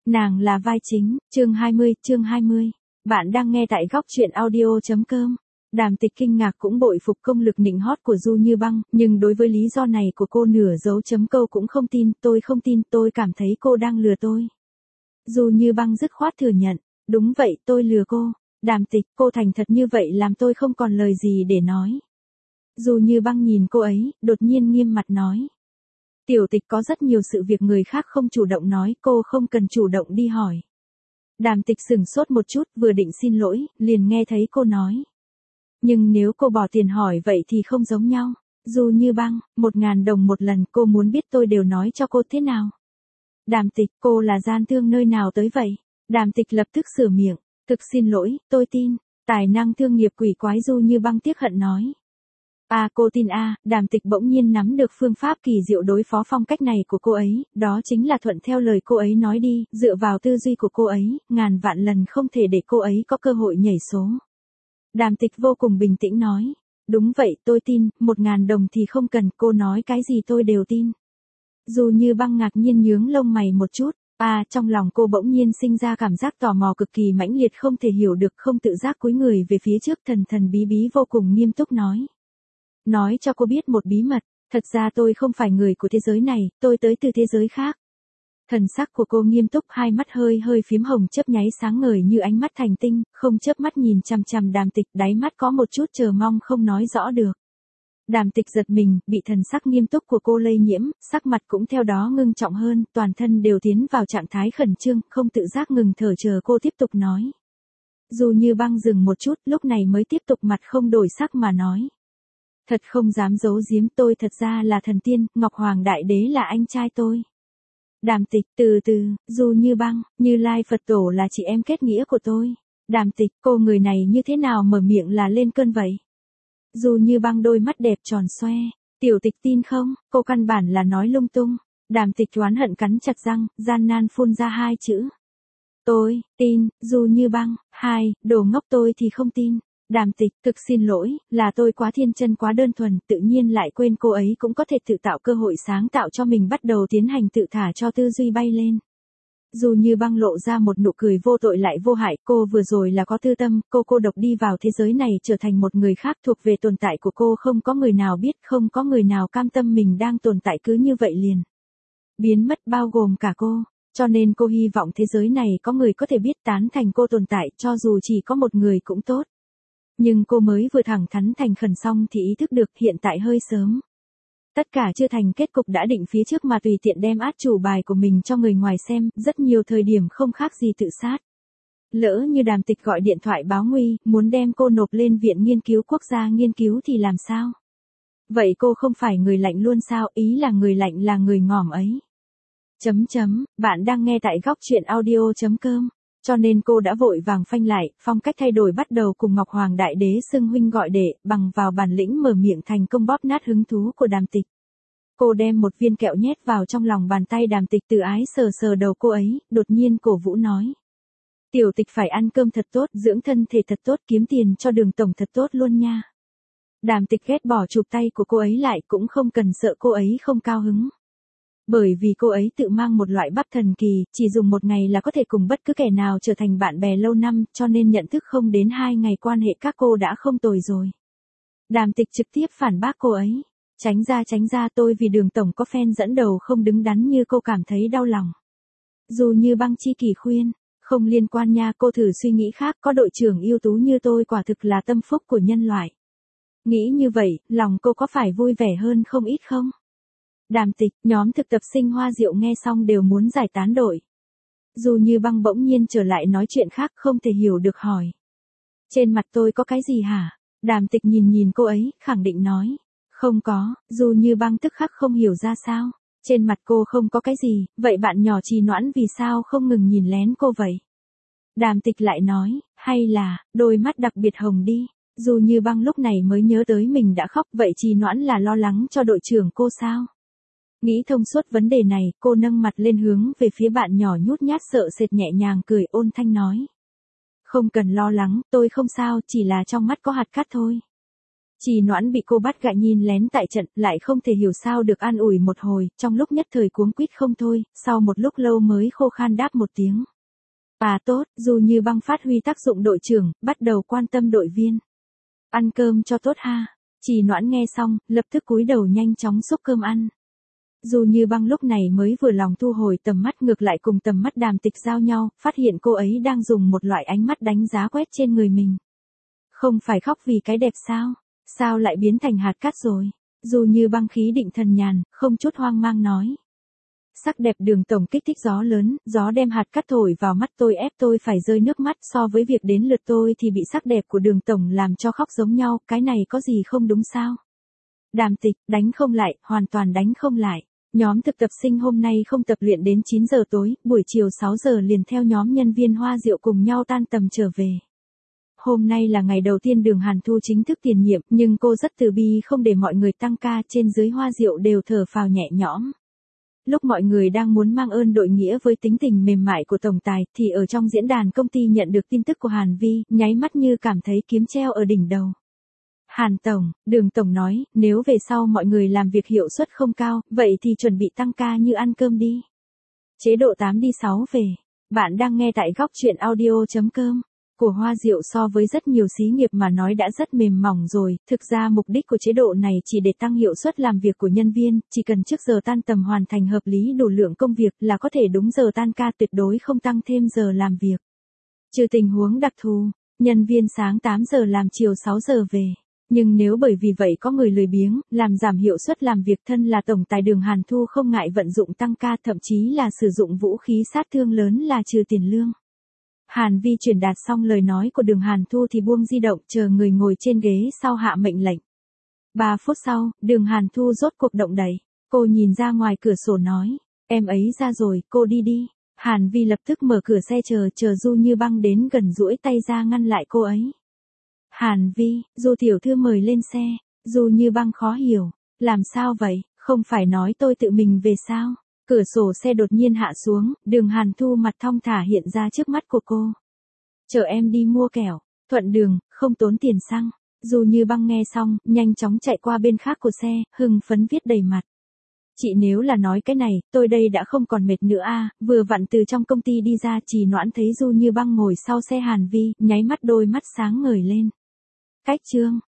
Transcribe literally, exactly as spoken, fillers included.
Nàng là vai chính, chương hai mươi, chương hai mươi. Bạn đang nghe tại góc truyện audio.com. Đàm Tịch kinh ngạc cũng bội phục công lực nịnh hót của Du Như Băng, nhưng đối với lý do này của cô nửa dấu chấm câu cũng không tin, tôi không tin, tôi cảm thấy cô đang lừa tôi. Du Như Băng dứt khoát thừa nhận, đúng vậy, tôi lừa cô. Đàm Tịch, cô thành thật như vậy làm tôi không còn lời gì để nói. Du Như Băng nhìn cô ấy, đột nhiên nghiêm mặt nói. Tiểu Tịch, có rất nhiều sự việc người khác không chủ động nói, cô không cần chủ động đi hỏi. Đàm Tịch sửng sốt một chút, vừa định xin lỗi, liền nghe thấy cô nói. Nhưng nếu cô bỏ tiền hỏi vậy thì không giống nhau. Du Như Băng, một ngàn đồng một lần, cô muốn biết tôi đều nói cho cô thế nào. Đàm Tịch, cô là gian thương nơi nào tới vậy? Đàm Tịch lập tức sửa miệng, thực xin lỗi, tôi tin. Tài năng thương nghiệp quỷ quái. Du Như Băng tiếc hận nói. À, cô tin à? Đàm Tịch bỗng nhiên nắm được phương pháp kỳ diệu đối phó phong cách này của cô ấy, đó chính là thuận theo lời cô ấy nói đi, dựa vào tư duy của cô ấy, ngàn vạn lần không thể để cô ấy có cơ hội nhảy số. Đàm Tịch vô cùng bình tĩnh nói, đúng vậy, tôi tin, một ngàn đồng thì không cần, cô nói cái gì tôi đều tin. Du Như Băng ngạc nhiên nhướng lông mày một chút, à, trong lòng cô bỗng nhiên sinh ra cảm giác tò mò cực kỳ mãnh liệt, không thể hiểu được, không tự giác cúi người về phía trước, thần thần bí bí vô cùng nghiêm túc nói. Nói cho cô biết một bí mật, thật ra tôi không phải người của thế giới này, tôi tới từ thế giới khác. Thần sắc của cô nghiêm túc, hai mắt hơi hơi phím hồng chớp nháy sáng ngời như ánh mắt thành tinh, không chớp mắt nhìn chằm chằm Đàm Tịch, đáy mắt có một chút chờ mong không nói rõ được. Đàm Tịch giật mình, bị thần sắc nghiêm túc của cô lây nhiễm, sắc mặt cũng theo đó ngưng trọng hơn, toàn thân đều tiến vào trạng thái khẩn trương, không tự giác ngừng thở chờ cô tiếp tục nói. Du Như Băng dừng một chút, lúc này mới tiếp tục mặt không đổi sắc mà nói. Thật không dám giấu giếm, tôi thật ra là thần tiên, Ngọc Hoàng Đại Đế là anh trai tôi. Đàm Tịch, từ từ, Du Như Băng, Như Lai Phật Tổ là chị em kết nghĩa của tôi. Đàm Tịch, cô người này như thế nào mở miệng là lên cơn vậy? Du Như Băng đôi mắt đẹp tròn xoe, Tiểu Tịch tin không, cô căn bản là nói lung tung. Đàm Tịch oán hận cắn chặt răng, gian nan phun ra hai chữ. Tôi, tin. Du Như Băng, hai, đồ ngốc, tôi thì không tin. Đàm Tịch, thực xin lỗi, là tôi quá thiên chân quá đơn thuần, tự nhiên lại quên cô ấy cũng có thể tự tạo cơ hội sáng tạo cho mình, bắt đầu tiến hành tự thả cho tư duy bay lên. Du Như Băng lộ ra một nụ cười vô tội lại vô hại, cô vừa rồi là có tư tâm, cô cô độc đi vào thế giới này trở thành một người khác, thuộc về tồn tại của cô không có người nào biết, không có người nào cam tâm mình đang tồn tại cứ như vậy liền. Biến mất, bao gồm cả cô. Cho nên cô hy vọng thế giới này có người có thể biết tán thành cô tồn tại, cho dù chỉ có một người cũng tốt. Nhưng cô mới vừa thẳng thắn thành khẩn xong thì ý thức được hiện tại hơi sớm. Tất cả chưa thành kết cục đã định phía trước mà tùy tiện đem át chủ bài của mình cho người ngoài xem, rất nhiều thời điểm không khác gì tự sát. Lỡ như Đàm Tịch gọi điện thoại báo nguy, muốn đem cô nộp lên Viện Nghiên cứu Quốc gia nghiên cứu thì làm sao? Vậy cô không phải người lạnh luôn sao, ý là người lạnh là người ngỏm ấy. Chấm chấm, bạn đang nghe tại góc truyện audio.com. Cho nên cô đã vội vàng phanh lại, phong cách thay đổi bắt đầu cùng Ngọc Hoàng Đại Đế xưng huynh gọi đệ, bằng vào bản lĩnh mở miệng thành công bóp nát hứng thú của Đàm Tịch. Cô đem một viên kẹo nhét vào trong lòng bàn tay Đàm Tịch, từ ái sờ sờ đầu cô ấy, đột nhiên cổ vũ nói. Tiểu Tịch phải ăn cơm thật tốt, dưỡng thân thể thật tốt, kiếm tiền cho Đường tổng thật tốt luôn nha. Đàm Tịch ghét bỏ chụp tay của cô ấy lại, cũng không cần sợ cô ấy không cao hứng. Bởi vì cô ấy tự mang một loại bắp thần kỳ, chỉ dùng một ngày là có thể cùng bất cứ kẻ nào trở thành bạn bè lâu năm, cho nên nhận thức không đến hai ngày quan hệ các cô đã không tồi rồi. Đàm Tịch trực tiếp phản bác cô ấy. Tránh ra tránh ra, tôi vì Đường tổng có fan dẫn đầu không đứng đắn như cô cảm thấy đau lòng. Dù Như Băng chi kỳ khuyên, không liên quan nha, cô thử suy nghĩ khác, có đội trưởng ưu tú như tôi quả thực là tâm phúc của nhân loại. Nghĩ như vậy, lòng cô có phải vui vẻ hơn không ít không? Đàm Tịch, nhóm thực tập sinh Hoa Diệu nghe xong đều muốn giải tán đội. Dù Như Băng bỗng nhiên trở lại nói chuyện khác, không thể hiểu được hỏi. Trên mặt tôi có cái gì hả? Đàm Tịch nhìn nhìn cô ấy, khẳng định nói. Không có. Dù Như Băng tức khắc không hiểu ra sao. Trên mặt cô không có cái gì, vậy bạn nhỏ Trì Noãn vì sao không ngừng nhìn lén cô vậy? Đàm Tịch lại nói, hay là, đôi mắt đặc biệt hồng đi. Dù Như Băng lúc này mới nhớ tới mình đã khóc, vậy Trì Noãn là lo lắng cho đội trưởng cô sao? Nghĩ thông suốt vấn đề này, cô nâng mặt lên hướng về phía bạn nhỏ nhút nhát sợ sệt, nhẹ nhàng cười ôn thanh nói. Không cần lo lắng, tôi không sao, chỉ là trong mắt có hạt cát thôi. Trì Noãn bị cô bắt gạ nhìn lén tại trận, lại không thể hiểu sao được an ủi một hồi, trong lúc nhất thời cuống quýt không thôi, sau một lúc lâu mới khô khan đáp một tiếng. À tốt, dù như băng phát huy tác dụng đội trưởng, bắt đầu quan tâm đội viên. Ăn cơm cho tốt ha. Trì Noãn nghe xong, lập tức cúi đầu nhanh chóng xúc cơm ăn. Dù như băng lúc này mới vừa lòng thu hồi tầm mắt ngược lại cùng tầm mắt Đàm Tịch giao nhau, phát hiện cô ấy đang dùng một loại ánh mắt đánh giá quét trên người mình. Không phải khóc vì cái đẹp sao? Sao lại biến thành hạt cát rồi? Dù như băng khí định thần nhàn, không chút hoang mang nói. Sắc đẹp Đường tổng kích thích gió lớn, gió đem hạt cát thổi vào mắt tôi ép tôi phải rơi nước mắt, so với việc đến lượt tôi thì bị sắc đẹp của Đường tổng làm cho khóc giống nhau, cái này có gì không đúng sao? Đàm Tịch, đánh không lại, hoàn toàn đánh không lại. Nhóm thực tập sinh hôm nay không tập luyện đến chín giờ tối, buổi chiều sáu giờ liền theo nhóm nhân viên Hoa Diệu cùng nhau tan tầm trở về. Hôm nay là ngày đầu tiên Đường Hàn Thu chính thức tiền nhiệm, nhưng cô rất từ bi không để mọi người tăng ca, trên dưới Hoa Diệu đều thở phào nhẹ nhõm. Lúc mọi người đang muốn mang ơn đội nghĩa với tính tình mềm mại của tổng tài, thì ở trong diễn đàn công ty nhận được tin tức của Hàn Vi, nháy mắt như cảm thấy kiếm treo ở đỉnh đầu. Hàn tổng, Đường tổng nói, nếu về sau mọi người làm việc hiệu suất không cao, vậy thì chuẩn bị tăng ca như ăn cơm đi. Chế độ tám đi sáu về. Bạn đang nghe tại góc truyện audio chấm com. Của Hoa Diệu so với rất nhiều xí nghiệp mà nói đã rất mềm mỏng rồi, thực ra mục đích của chế độ này chỉ để tăng hiệu suất làm việc của nhân viên, chỉ cần trước giờ tan tầm hoàn thành hợp lý đủ lượng công việc là có thể đúng giờ tan ca, tuyệt đối không tăng thêm giờ làm việc. Trừ tình huống đặc thù, nhân viên sáng tám giờ làm chiều sáu giờ về. Nhưng nếu bởi vì vậy có người lười biếng, làm giảm hiệu suất làm việc, thân là tổng tài Đường Hàn Thu không ngại vận dụng tăng ca, thậm chí là sử dụng vũ khí sát thương lớn là trừ tiền lương. Hàn Vi truyền đạt xong lời nói của Đường Hàn Thu thì buông di động, chờ người ngồi trên ghế sau hạ mệnh lệnh. Ba phút sau, Đường Hàn Thu rốt cuộc động đậy. Cô nhìn ra ngoài cửa sổ nói, em ấy ra rồi, cô đi đi. Hàn Vi lập tức mở cửa xe chờ, chờ Du Như Băng đến gần duỗi tay ra ngăn lại cô ấy. Hàn Vi, Du tiểu thư mời lên xe. Du Như Băng khó hiểu, làm sao vậy, không phải nói tôi tự mình về sao? Cửa sổ xe đột nhiên hạ xuống, Đường Hàn Thu mặt thong thả hiện ra trước mắt của cô. Chờ em đi mua kẹo, thuận đường, không tốn tiền xăng. Du Như Băng nghe xong, nhanh chóng chạy qua bên khác của xe, hưng phấn viết đầy mặt. Chị nếu là nói cái này, tôi đây đã không còn mệt nữa a. Vừa vặn từ trong công ty đi ra, Trì Noãn thấy Du Như Băng ngồi sau xe Hàn Vi, nháy mắt đôi mắt sáng ngời lên. Cách chương